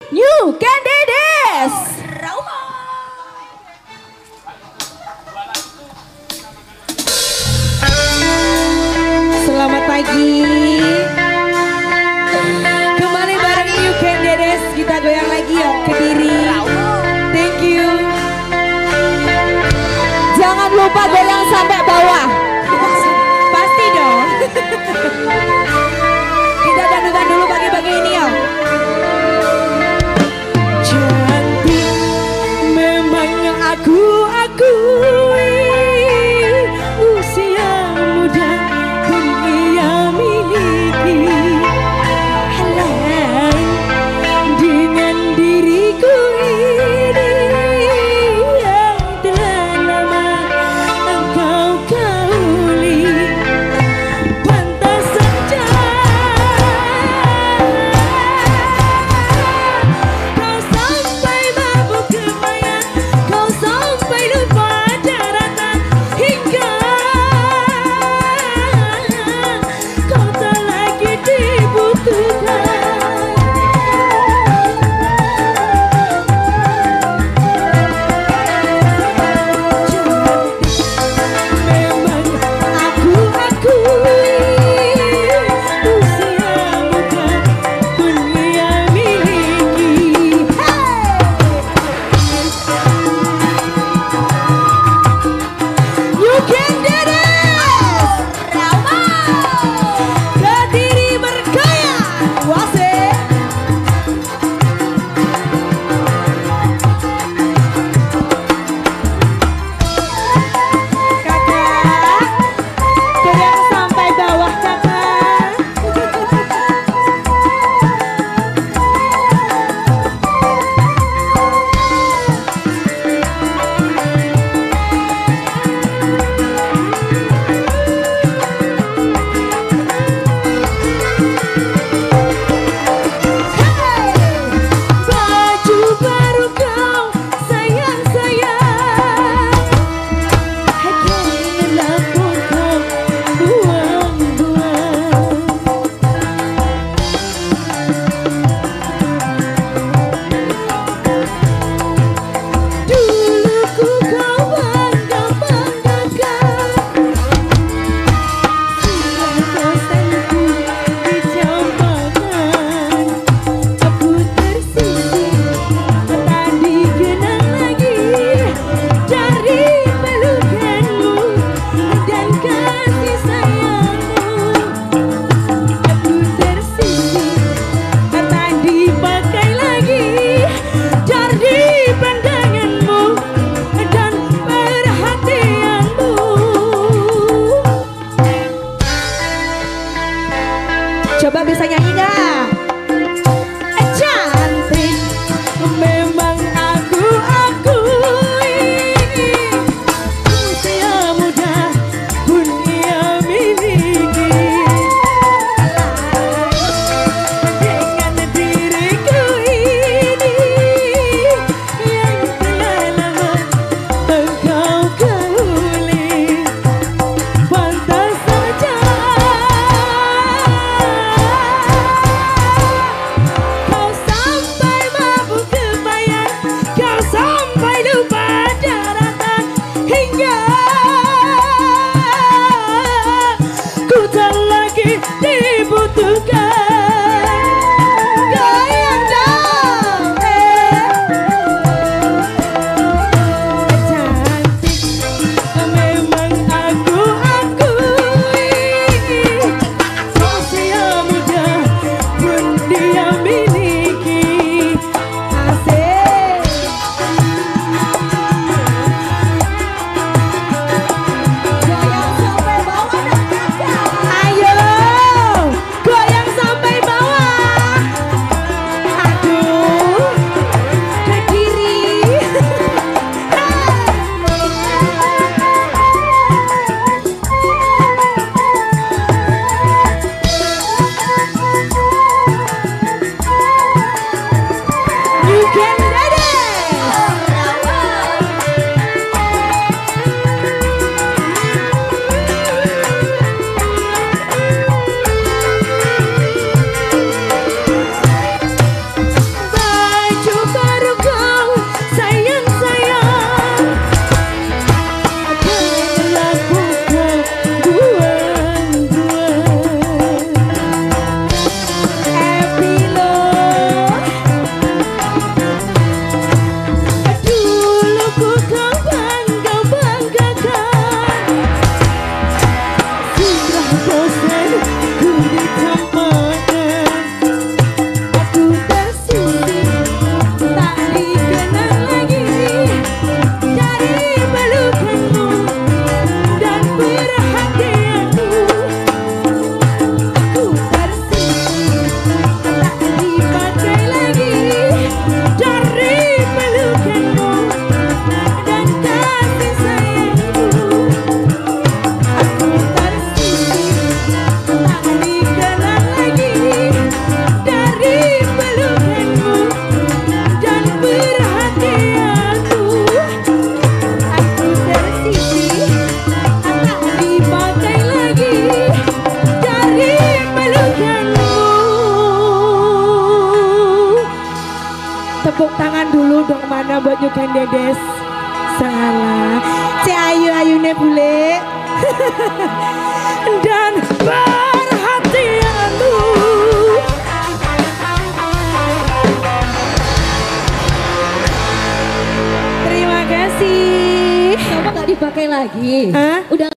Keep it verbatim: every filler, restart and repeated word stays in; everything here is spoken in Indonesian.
You Can Do This. Selamat pagi. Kembali bareng You Can Do This. Kita goyang lagi yuk ke diri. Thank you. Jangan lupa goyang sampai bawah. Pasti dong. Kita dandukan dulu pagi-pagi ini yuk. Cantik memang aku akui, usia muda dunia miliki. Halang dengan diriku ini yang telah lama engkau gauli. Pantas saja kau sampai mabuk kemaya, kau sampai lupa daratan, hingga kau tak lagi dibutuhkan. Memang aku akui, usia muda dunia miliki. You can do this. Kediri bergaya. Wasik. Kakak, goyang sampai bawah kakak. Baju baru kau sayang-sayang, hadiahlah kau buang-buang. Dulu ku kau bangga-banggakan, kosanku di jambangan. Aku tersisih, tak dikenang lagi dari pelukanmu dan kasih sayangmu. Aku tersisih, tak dipakai lagi dari pandanganmu dan perhatianmu. Coba bisa nyanyi nggak? Cantik memang aku akui, usia muda dunia miliki. Dengan diriku ini yang telah lama engkau gauli. Pantas saja kau sampai mabuk kebaya, kau sampai lupa daratan, hingga ku tak lagi dibutuhkan. Goyang dong, eh. Cantik memang aku akui, usia muda pun dia miliki. Asik. Goyang sampai bawah dong kakak. Ayo, goyang sampai bawah. Aduh, ke kiri. You can do this. you can dedes. Salah. Cek ayu-ayune bule. Dan perhatianku. Terima kasih. Coba gak dipakai lagi. Hah? Udah